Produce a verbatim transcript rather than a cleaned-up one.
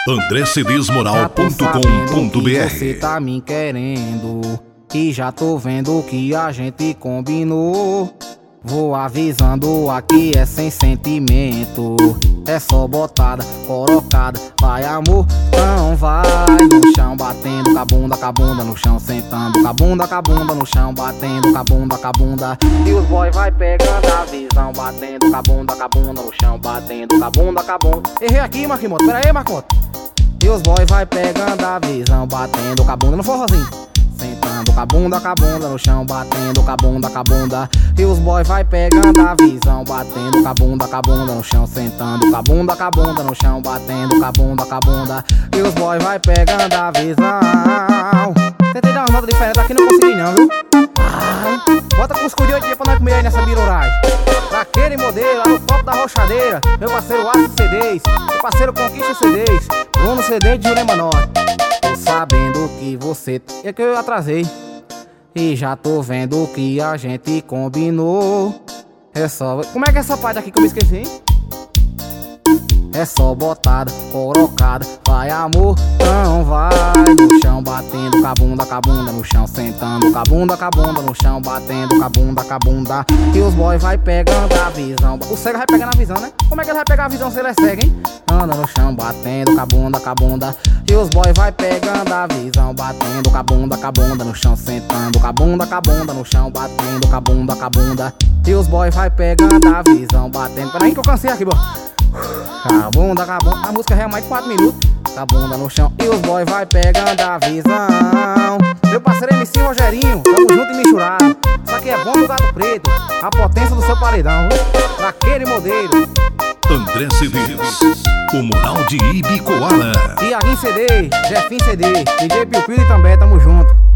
andré cedês moral ponto com ponto br. Você tá me querendo e já tô vendo que a gente combinou. Vou avisando aqui, é sem sentimento, é só botada, colocada, vai amor, então vai no chão, batendo com a bunda, com a bunda no chão, sentando com a bunda, com a bunda no chão, batendo com a bunda, com a bunda. E os boy vai pegando a visão, batendo com a bunda, com a bunda no chão, batendo com a bunda, com a bunda. Errei aqui, Marquimoto, pera aí, Marcoto. E os boy vai pegando a visão, batendo com a bunda no forrozinho, sentando com a bunda, com a bunda no chão, batendo com a bunda, com a bunda. E os boy vai pegando a visão, batendo com a bunda, com a bunda no chão, sentando com a bunda, com a bunda no chão, batendo com a bunda, com a bunda. E os boy vai pegando a visão. Tentei dar uma nota diferente aqui, não consegui não, viu? Ai, bota com os cu de oito dias pra nós comer aí nessa biroragem. Daquele modelo, lá no topo da rochadeira, meu parceiro Arce C Ds, meu parceiro Conquista C Ds, Bruno C D de Jurema Norte. Tô sabendo que você... É que eu atrasei. E já tô vendo que a gente combinou. É só... Como é que é essa parte aqui que eu me esqueci? É só botada, colocada, vai amor, então vai no chão, batendo com a bunda, com a bunda no chão, sentando com a bunda, com a bunda no chão, batendo com a bunda, com a bunda. E os boy vai pegando a visão. O cego vai pegando a visão, né? Como é que ele vai pegar a visão se ele é cego, hein? Anda no chão, batendo com a bunda, com a bunda. E os boy vai pegando a visão, batendo com a bunda, com a bunda no chão, sentando com a bunda, com a bunda no chão, batendo com a bunda, com a bunda. E os boy vai pegando a visão, batendo... Peraí que eu cansei aqui, bó. Com a bunda, com a bunda. A música é mais de quatro minutos. Com a bunda no chão e os boy vai pegando a visão. Meu parceiro M C Rogerinho, tamo junto e misturado. Isso aqui é bom do Gato Preto, a potência do seu paredão, daquele modelo. André Cedês, o moral de Ibicoara. Tiaguinho C D, Jefinho C D, D J Piu Piu e também, tamo junto.